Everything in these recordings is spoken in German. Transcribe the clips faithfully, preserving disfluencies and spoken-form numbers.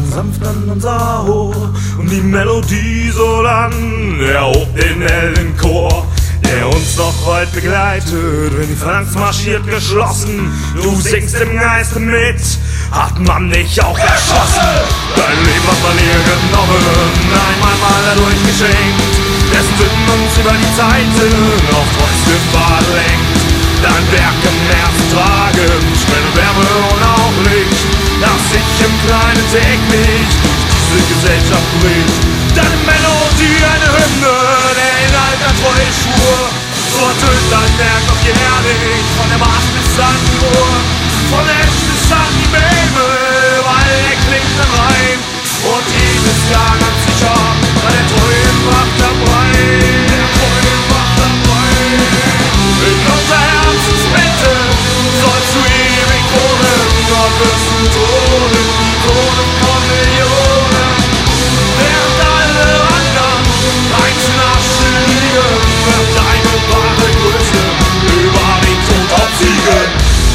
sanft an unser Ohr und die Melodie so lang erhob den hellen Chor, der uns noch heute begleitet, wenn die Phalanx marschiert geschlossen. Du singst im Geiste mit, hat man dich auch erschossen. Dein Leben hat man dir genommen, einmal mal dadurch geschenkt, dessen Sünden uns über die Zeiten auf treuste Pfade lenkt. Dein Werk im Herz tragen, schnelle Wärme und auch Licht, das sich im Kleinen täglich durch diese Gesellschaft bricht. Deine Melodie eine Hymne, der Inhalt ein treue Schwur, so ertönt dein Werk noch jährlich, von der Mars bis an die Ruhr, von Esch bis an die Memel, weil er klingt am Rhein und jedes Jahr ganz sicher bei der treuen Wacht dabei, der treuen Wacht dabei. In unser Herzensbette sollst du ewig wohnen, dort wirst du thronen, die Kronen von Millionen, während alle anderen einzeln Asche liegen, wird deine wahre Größe über den Tod obsiegen.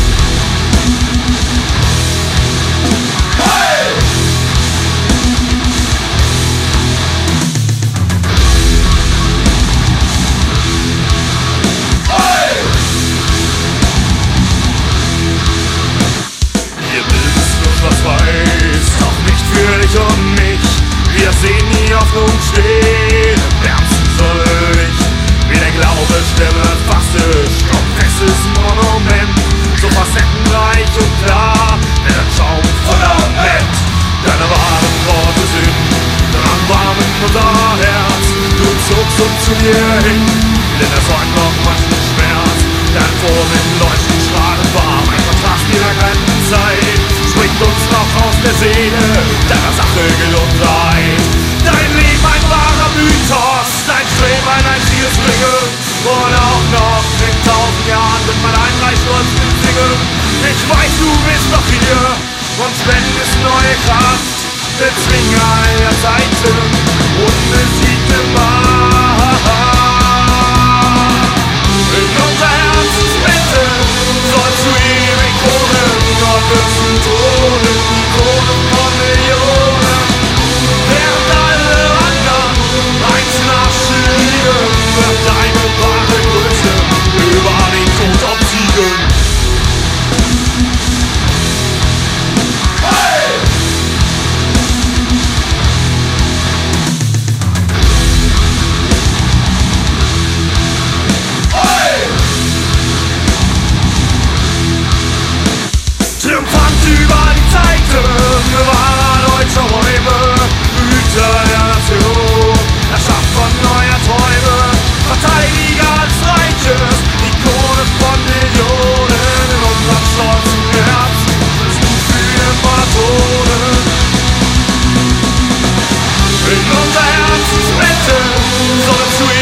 Hey! Und mich, wir sehen die Hoffnung stehen im ärmsten Sonnenlicht, wie der Glaube stimmt, fastisch, komplexes Monument, so facettenreich und klar, mit einem Schaum Fundament. Deine wahren Worte sind dran warm in unser Herz, du zogst uns zu dir hin, denn es heute noch manchen Schmerz. Dein Vorbild leuchtend strahlend warm, ein Kontrast ihrer kalten Zeit, springt uns noch aus der Seele, deiner Sache Gesundheit. Dein Leben ein wahrer Mythos, dein Streben ein einziges Ringen, und auch noch in tausend Jahren wird man ein Reich uns singen. Ich weiß, du bist noch hier und spendest neue Kraft, Bezwinger aller Zeiten, unbesiegte Macht. In unser Herzensbette sollst du ewig wohnen, dort wirst du thronen, die Kronen von Millionen, während alle anderen einzeln Asche liegen, wird deine wahre Größe über den Tod obsiegen. Hey! Triumphant über die Zeiten, wahrer deutscher Räume, Hüter der Nation, Erschaff von neuer Träume, Verteidiger des Reiches, Ikone von Millionen, in unserem stolzen Herzen bist du für Patronen. In unser Herzensbette sollst du